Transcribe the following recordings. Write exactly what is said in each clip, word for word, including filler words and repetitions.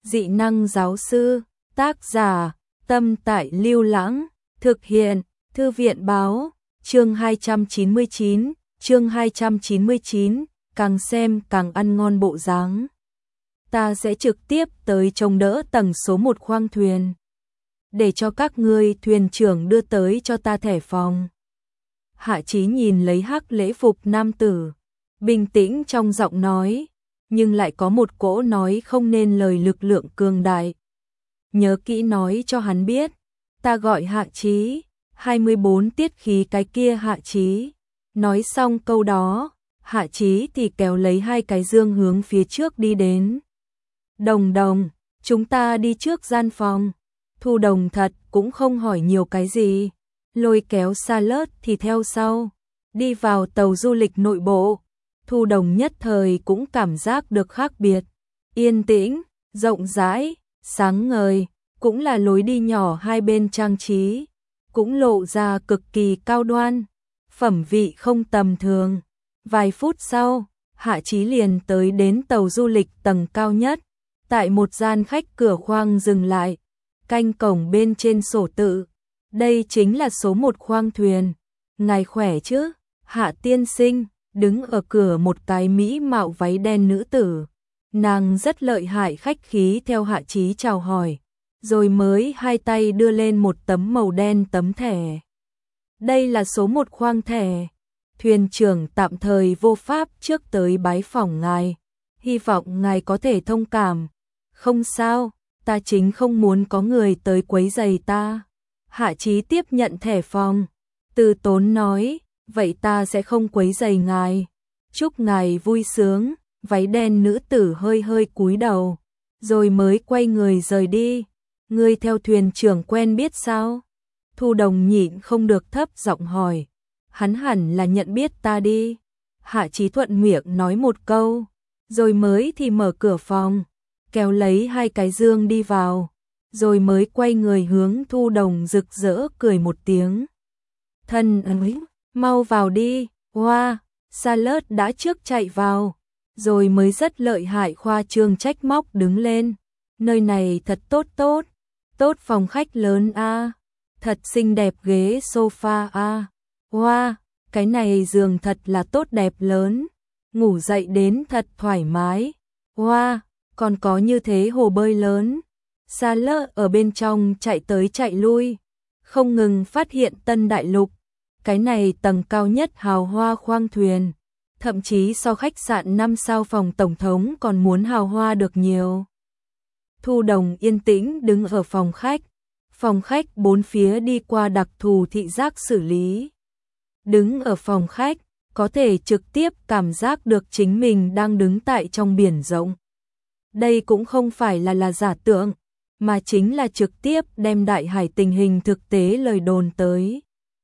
Dị năng giáo sư, tác giả, Tâm Tại Lưu Lãng, thực hiện, Thư viện báo, chương hai trăm chín mươi chín, chương hai trăm chín mươi chín, càng xem càng ăn ngon bộ dáng. Ta sẽ trực tiếp tới trông đỡ tầng số một khoang thuyền. Để cho các ngươi thuyền trưởng đưa tới cho ta thẻ phòng. Hạ Chí nhìn lấy hắc lễ phục nam tử, bình tĩnh trong giọng nói, nhưng lại có một cỗ nói không nên lời lực lượng cường đại. Nhớ kỹ nói cho hắn biết, ta gọi Hạ Chí, hai mươi bốn tiết khí cái kia Hạ Chí. Nói xong câu đó, Hạ Chí thì kéo lấy hai cái dương hướng phía trước đi đến. Đồng đồng, chúng ta đi trước gian phòng. Thu Đồng thật cũng không hỏi nhiều cái gì, lôi kéo Salad thì theo sau, đi vào tàu du lịch nội bộ. Thu Đồng nhất thời cũng cảm giác được khác biệt, yên tĩnh, rộng rãi, sáng ngời, cũng là lối đi nhỏ hai bên trang trí, cũng lộ ra cực kỳ cao đoan, phẩm vị không tầm thường. Vài phút sau, Hạ Chí liền tới đến tàu du lịch tầng cao nhất, tại một gian khách cửa khoang dừng lại, canh cổng bên trên sổ tự. Đây chính là số một khoang thuyền. Ngài khỏe chứ? Hạ tiên sinh, đứng ở cửa một cái mỹ mạo váy đen nữ tử. Nàng rất lợi hại khách khí theo Hạ Chí chào hỏi, rồi mới hai tay đưa lên một tấm màu đen tấm thẻ. Đây là số một khoang thẻ. Thuyền trưởng tạm thời vô pháp trước tới bái phỏng ngài. Hy vọng ngài có thể thông cảm. Không sao, ta chính không muốn có người tới quấy rầy ta. Hạ Chí tiếp nhận thẻ phòng, từ tốn nói, vậy ta sẽ không quấy rầy ngài. Chúc ngài vui sướng. Váy đen nữ tử hơi hơi cúi đầu, rồi mới quay người rời đi. Ngươi theo thuyền trưởng quen biết sao? Thu Đồng nhịn không được thấp giọng hỏi. Hắn hẳn là nhận biết ta đi. Hạ Chí thuận miệng nói một câu, rồi mới thì mở cửa phòng, kéo lấy hai cái dương đi vào, rồi mới quay người hướng Thu Đồng rực rỡ cười một tiếng. Thân ơi, mau vào đi. Hoa, Salad đã trước chạy vào, rồi mới rất lợi hại khoa trương trách móc đứng lên. Nơi này thật tốt tốt, tốt phòng khách lớn a, thật xinh đẹp ghế sofa a. Wow, cái này giường thật là tốt đẹp lớn, ngủ dậy đến thật thoải mái. Wow, còn có như thế hồ bơi lớn. Salad ở bên trong chạy tới chạy lui, không ngừng phát hiện tân đại lục. Cái này tầng cao nhất hào hoa khoang thuyền, thậm chí so khách sạn năm sao phòng tổng thống còn muốn hào hoa được nhiều. Thu Đồng yên tĩnh đứng ở phòng khách. Phòng khách bốn phía đi qua đặc thù thị giác xử lý. Đứng ở phòng khách, có thể trực tiếp cảm giác được chính mình đang đứng tại trong biển rộng. Đây cũng không phải là là giả tưởng, mà chính là trực tiếp đem đại hải tình hình thực tế lời đồn tới.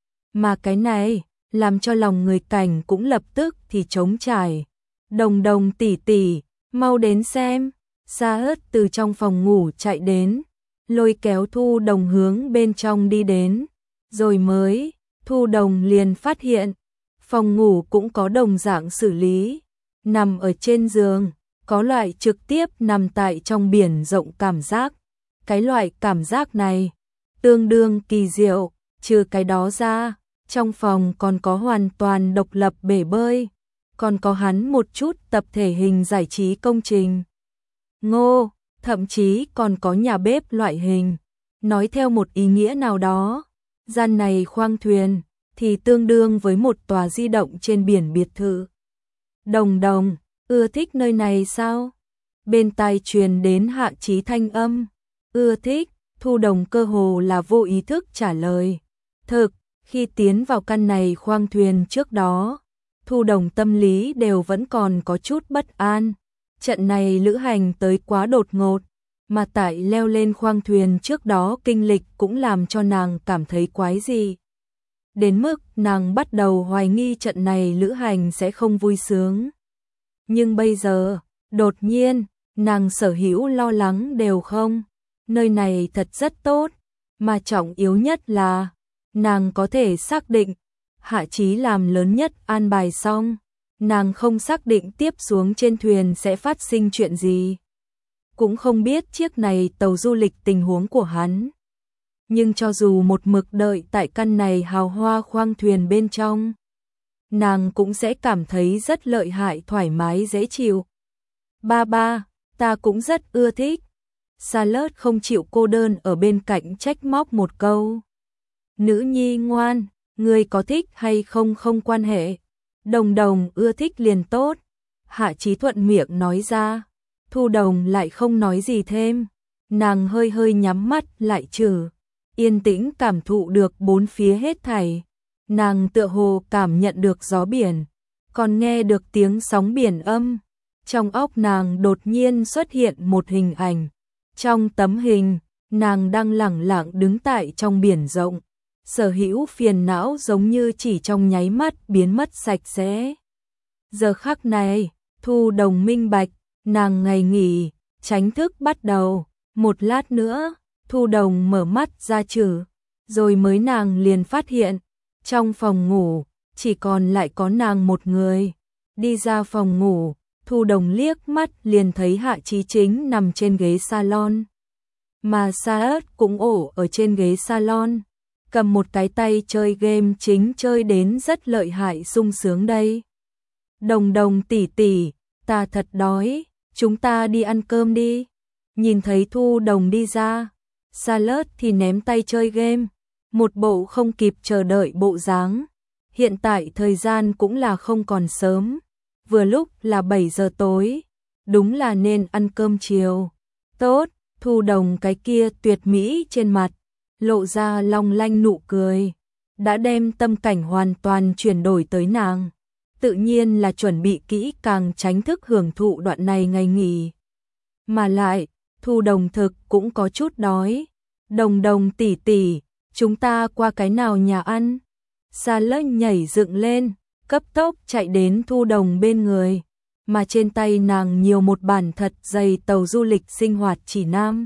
Mà cái này, làm cho lòng người cảnh cũng lập tức thì trống trải. Đồng đồng tỷ tỷ, mau đến xem. Sa Hớt từ trong phòng ngủ chạy đến, lôi kéo Thu Đồng hướng bên trong đi đến, rồi mới, Thu Đồng liền phát hiện, phòng ngủ cũng có đồng dạng xử lý, nằm ở trên giường, có loại trực tiếp nằm tại trong biển rộng cảm giác. Cái loại cảm giác này, tương đương kỳ diệu, trừ cái đó ra, trong phòng còn có hoàn toàn độc lập bể bơi, còn có hắn một chút tập thể hình giải trí công trình. Ngô, thậm chí còn có nhà bếp loại hình. Nói theo một ý nghĩa nào đó, gian này khoang thuyền thì tương đương với một tòa di động trên biển biệt thự. Đồng đồng, ưa thích nơi này sao? Bên tai truyền đến Hạ Chí thanh âm. Ưa thích. Thu Đồng cơ hồ là vô ý thức trả lời. Thực, khi tiến vào căn này khoang thuyền trước đó, Thu Đồng tâm lý đều vẫn còn có chút bất an. Trận này lữ hành tới quá đột ngột, mà tại leo lên khoang thuyền trước đó kinh lịch cũng làm cho nàng cảm thấy quái dị. Đến mức nàng bắt đầu hoài nghi trận này lữ hành sẽ không vui sướng. Nhưng bây giờ, đột nhiên, nàng sở hữu lo lắng đều không. Nơi này thật rất tốt, mà trọng yếu nhất là, nàng có thể xác định, Hạ Chí làm lớn nhất an bài xong. Nàng không xác định tiếp xuống trên thuyền sẽ phát sinh chuyện gì. cũng không biết chiếc này tàu du lịch tình huống của hắn. Nhưng cho dù một mực đợi tại căn này hào hoa khoang thuyền bên trong, nàng cũng sẽ cảm thấy rất lợi hại, thoải mái, dễ chịu. Ba ba, ta cũng rất ưa thích. Charlotte không chịu cô đơn ở bên cạnh trách móc một câu. Nữ nhi ngoan, ngươi có thích hay không không quan hệ. Đồng Đồng ưa thích liền tốt. Hạ Chí thuận miệng nói ra. Thu Đồng lại không nói gì thêm. Nàng hơi hơi nhắm mắt lại trừ. Yên tĩnh cảm thụ được bốn phía hết thảy. Nàng tựa hồ cảm nhận được gió biển, còn nghe được tiếng sóng biển âm. Trong óc nàng đột nhiên xuất hiện một hình ảnh. Trong tấm hình, nàng đang lẳng lặng đứng tại trong biển rộng. Sở hữu phiền não giống như chỉ trong nháy mắt biến mất sạch sẽ. Giờ khắc này, Thu Đồng minh bạch, nàng ngày nghỉ, tránh thức bắt đầu. Một lát nữa, Thu Đồng mở mắt ra trừ, rồi mới nàng liền phát hiện, trong phòng ngủ, chỉ còn lại có nàng một người. Đi ra phòng ngủ, Thu Đồng liếc mắt liền thấy Hạ Chí chính nằm trên ghế salon. Mà Charlotte cũng ổ ở trên ghế salon, cầm một cái tay chơi game, chính chơi đến rất lợi hại, sung sướng đây. Đồng Đồng tỷ tỷ, ta thật đói, chúng ta đi ăn cơm đi. Nhìn thấy Thu Đồng đi ra, Charlotte thì ném tay chơi game, một bộ không kịp chờ đợi bộ dáng. Hiện tại thời gian cũng là không còn sớm, vừa lúc là bảy giờ tối, đúng là nên ăn cơm chiều. Tốt, Thu Đồng cái kia tuyệt mỹ trên mặt, lộ ra long lanh nụ cười, đã đem tâm cảnh hoàn toàn chuyển đổi tới nàng. Tự nhiên là chuẩn bị kỹ càng tránh thức hưởng thụ đoạn này ngày nghỉ. Mà lại, Thu Đồng thực cũng có chút đói. Đồng Đồng tỷ tỷ, chúng ta qua cái nào nhà ăn? Charlotte nhảy dựng lên, cấp tốc chạy đến Thu Đồng bên người, mà trên tay nàng nhiều một bản thật dày tàu du lịch sinh hoạt chỉ nam.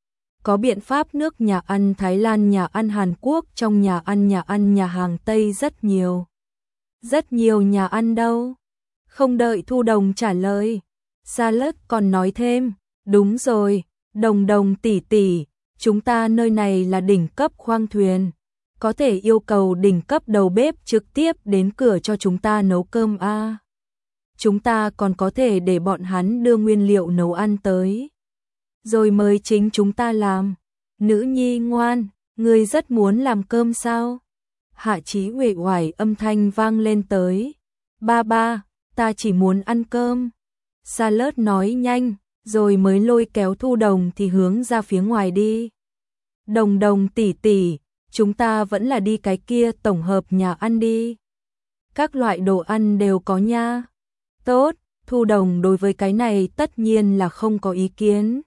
Có biện pháp nước nhà ăn Thái Lan, nhà ăn Hàn Quốc, trong nhà ăn nhà ăn nhà hàng Tây rất nhiều. Rất nhiều nhà ăn đâu? Không đợi Thu Đồng trả lời, Charlotte còn nói thêm, đúng rồi, Đồng Đồng tỷ tỷ, chúng ta nơi này là đỉnh cấp khoang thuyền, có thể yêu cầu đỉnh cấp đầu bếp trực tiếp đến cửa cho chúng ta nấu cơm a. À, chúng ta còn có thể để bọn hắn đưa nguyên liệu nấu ăn tới, rồi mời chính chúng ta làm. Nữ nhi ngoan, ngươi rất muốn làm cơm sao? Hạ Chí uể oải âm thanh vang lên tới. Ba ba, ta chỉ muốn ăn cơm. Charlotte nói nhanh, rồi mới lôi kéo Thu Đồng thì hướng ra phía ngoài đi. Đồng Đồng tỷ tỷ, chúng ta vẫn là đi cái kia tổng hợp nhà ăn đi. Các loại đồ ăn đều có nha. Tốt, Thu Đồng đối với cái này tất nhiên là không có ý kiến.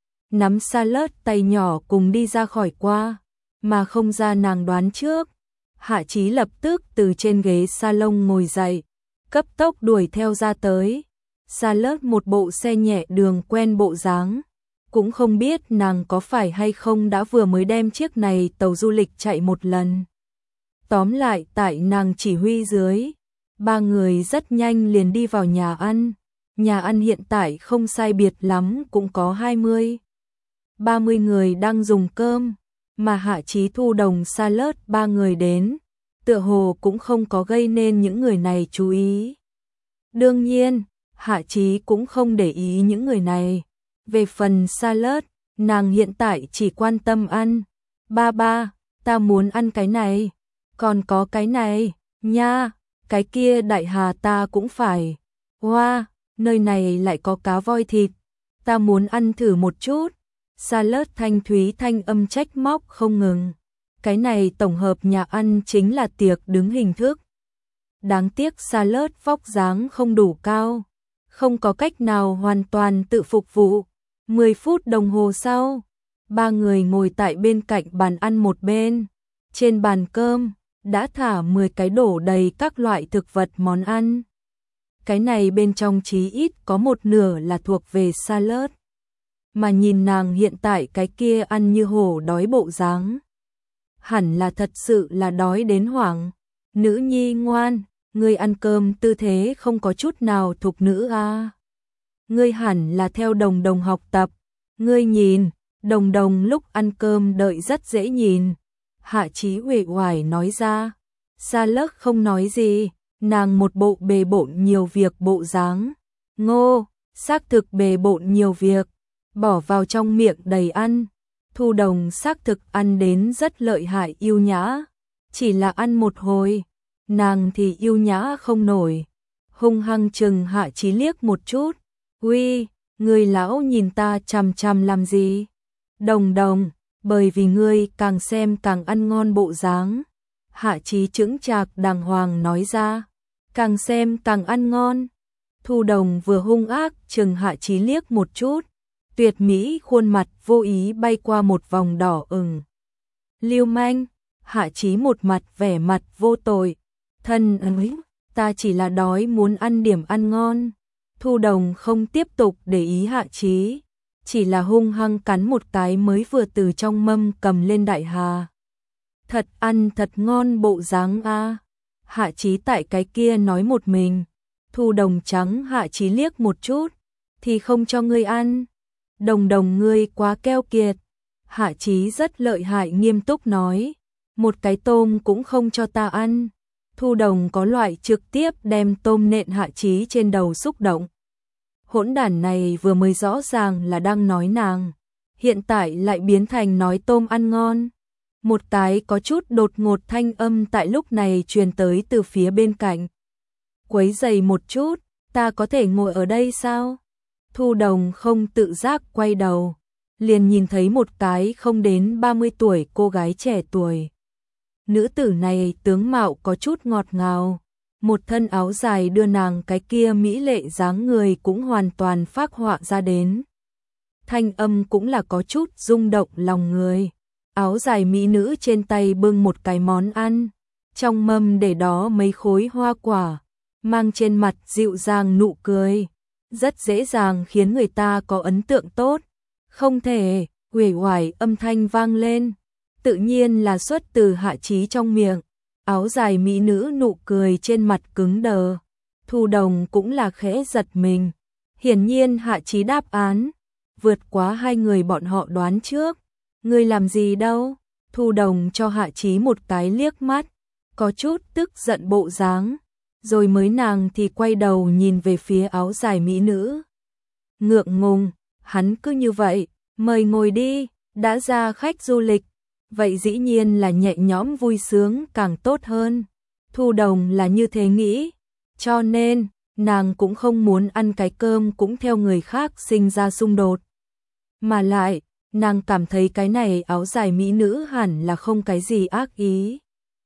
Nắm Charlotte tay nhỏ cùng đi ra khỏi qua, mà không ra nàng đoán trước. Hạ Chí lập tức từ trên ghế salon ngồi dậy, cấp tốc đuổi theo ra tới. Charlotte một bộ xe nhẹ đường quen bộ dáng, cũng không biết nàng có phải hay không đã vừa mới đem chiếc này tàu du lịch chạy một lần. Tóm lại tại nàng chỉ huy dưới, ba người rất nhanh liền đi vào nhà ăn. Nhà ăn hiện tại không sai biệt lắm cũng có hai mươi, ba mươi người đang dùng cơm, mà Hạ Chí, Thu Đồng, Charlotte ba người đến, tựa hồ cũng không có gây nên những người này chú ý. Đương nhiên, Hạ Chí cũng không để ý những người này. Về phần Charlotte, nàng hiện tại chỉ quan tâm ăn. Ba ba, ta muốn ăn cái này, còn có cái này, nha, cái kia đại hà ta cũng phải. Wow, nơi này lại có cá voi thịt, ta muốn ăn thử một chút. Charlotte thanh thúy thanh âm trách móc không ngừng. Cái này tổng hợp nhà ăn chính là tiệc đứng hình thức. Đáng tiếc Charlotte vóc dáng không đủ cao, không có cách nào hoàn toàn tự phục vụ. mười phút đồng hồ sau, ba người ngồi tại bên cạnh bàn ăn một bên. Trên bàn cơm đã thả mười cái đổ đầy các loại thực vật món ăn. Cái này bên trong chí ít có một nửa là thuộc về Charlotte. Mà nhìn nàng hiện tại cái kia ăn như hổ đói bộ dáng, hẳn là thật sự là đói đến hoảng. Nữ nhi ngoan, ngươi ăn cơm tư thế không có chút nào thục nữ a. À. Ngươi hẳn là theo Đồng Đồng học tập, Ngươi nhìn, Đồng Đồng lúc ăn cơm đợi rất dễ nhìn. Hạ Chí uể oải nói ra. Sa Lức không nói gì, nàng một bộ bề bộn nhiều việc bộ dáng. Ngô, xác thực bề bộn nhiều việc, bỏ vào trong miệng đầy ăn. Thu Đồng xác thực ăn đến rất lợi hại yêu nhã, chỉ là ăn một hồi, nàng thì yêu nhã không nổi. Hung hăng chừng Hạ Chí liếc một chút, uy, người lão nhìn ta chằm chằm làm gì? Đồng Đồng, bởi vì ngươi càng xem càng ăn ngon bộ dáng. Hạ Chí chững chạc đàng hoàng nói ra, càng xem càng ăn ngon. Thu Đồng vừa hung ác chừng Hạ Chí liếc một chút, tuyệt mỹ khuôn mặt vô ý bay qua một vòng đỏ ửng. Lưu manh, Hạ Chí một mặt vẻ mặt vô tội, thân ấy, ta chỉ là đói muốn ăn điểm ăn ngon. Thu Đồng không tiếp tục để ý Hạ Chí, chỉ là hung hăng cắn một cái mới vừa từ trong mâm cầm lên đại hà. Thật ăn thật ngon bộ dáng a. Hạ Chí tại cái kia nói một mình. Thu Đồng trắng Hạ Chí liếc một chút, thì không cho ngươi ăn. Đồng Đồng ngươi quá keo kiệt. Hạ Chí rất lợi hại nghiêm túc nói, một cái tôm cũng không cho ta ăn. Thu Đồng có loại trực tiếp đem tôm nện Hạ Chí trên đầu xúc động. Hỗn đản này vừa mới rõ ràng là đang nói nàng, hiện tại lại biến thành nói tôm ăn ngon. Một cái có chút đột ngột thanh âm tại lúc này truyền tới từ phía bên cạnh. Quấy giày một chút, ta có thể ngồi ở đây sao? Thu Đồng không tự giác quay đầu, liền nhìn thấy một cái không đến ba mươi tuổi cô gái trẻ tuổi. Nữ tử này tướng mạo có chút ngọt ngào, một thân áo dài đưa nàng cái kia mỹ lệ dáng người cũng hoàn toàn phác họa ra đến. Thanh âm cũng là có chút rung động lòng người. Áo dài mỹ nữ trên tay bưng một cái món ăn, trong mâm để đó mấy khối hoa quả, mang trên mặt dịu dàng nụ cười, rất dễ dàng khiến người ta có ấn tượng tốt. Không thể, uể oải âm thanh vang lên, tự nhiên là xuất từ Hạ Chí trong miệng. Áo dài mỹ nữ nụ cười trên mặt cứng đờ. Thu Đồng cũng là khẽ giật mình. Hiển nhiên Hạ Chí đáp án vượt quá hai người bọn họ đoán trước. Ngươi làm gì đâu? Thu Đồng cho Hạ Chí một cái liếc mắt, có chút tức giận bộ dáng, rồi mới nàng thì quay đầu nhìn về phía áo dài mỹ nữ. Ngượng ngùng, hắn cứ như vậy, mời ngồi đi, đã ra khách du lịch, vậy dĩ nhiên là nhẹ nhõm vui sướng càng tốt hơn. Thu Đồng là như thế nghĩ, cho nên nàng cũng không muốn ăn cái cơm cũng theo người khác sinh ra xung đột. Mà lại, nàng cảm thấy cái này áo dài mỹ nữ hẳn là không cái gì ác ý.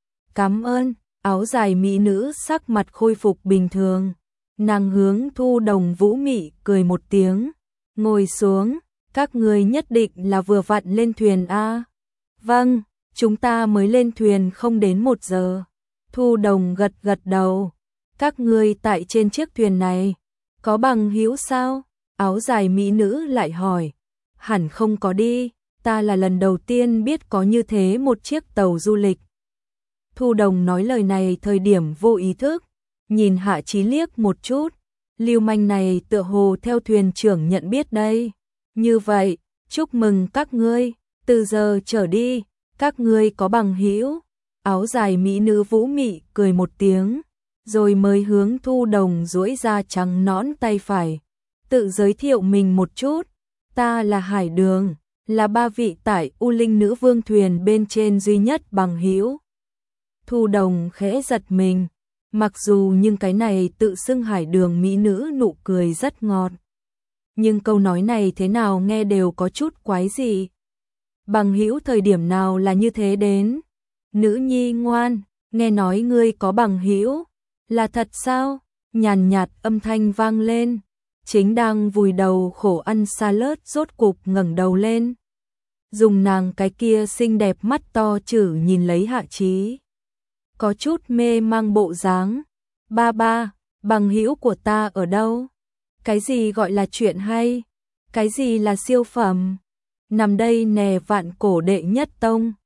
Cảm ơn, áo dài mỹ nữ sắc mặt khôi phục bình thường. Nàng hướng Thu Đồng vũ mị cười một tiếng, ngồi xuống, các người nhất định là vừa vặn lên thuyền a. Vâng, chúng ta mới lên thuyền không đến một giờ. Thu Đồng gật gật đầu. Các ngươi tại trên chiếc thuyền này, có bằng hữu sao? Áo dài mỹ nữ lại hỏi. Hẳn không có đi, ta là lần đầu tiên biết có như thế một chiếc tàu du lịch. Thu Đồng nói lời này thời điểm vô ý thức, nhìn Hạ Chí liếc một chút, lưu manh này tựa hồ theo thuyền trưởng nhận biết đây. Như vậy, chúc mừng các ngươi, từ giờ trở đi, các ngươi có bằng hữu. Áo dài mỹ nữ vũ mị cười một tiếng, rồi mới hướng Thu Đồng duỗi ra trắng nõn tay phải, tự giới thiệu mình một chút. Ta là Hải Đường, là ba vị tại U Linh Nữ Vương thuyền bên trên duy nhất bằng hữu. Thu Đồng khẽ giật mình, mặc dù nhưng cái này tự xưng Hải Đường mỹ nữ nụ cười rất ngọt. Nhưng câu nói này thế nào nghe đều có chút quái dị. Bằng hữu thời điểm nào là như thế đến? Nữ nhi ngoan, nghe nói ngươi có bằng hữu, là thật sao? Nhàn nhạt âm thanh vang lên. Chính đang vùi đầu khổ ăn salad rốt cục ngẩng đầu lên. Dùng nàng cái kia xinh đẹp mắt to chử nhìn lấy Hạ Chí. Có chút mê mang bộ dáng. Ba ba, bằng hữu của ta ở đâu? Cái gì gọi là chuyện hay? Cái gì là siêu phẩm? Nằm đây nè vạn cổ đệ nhất tông.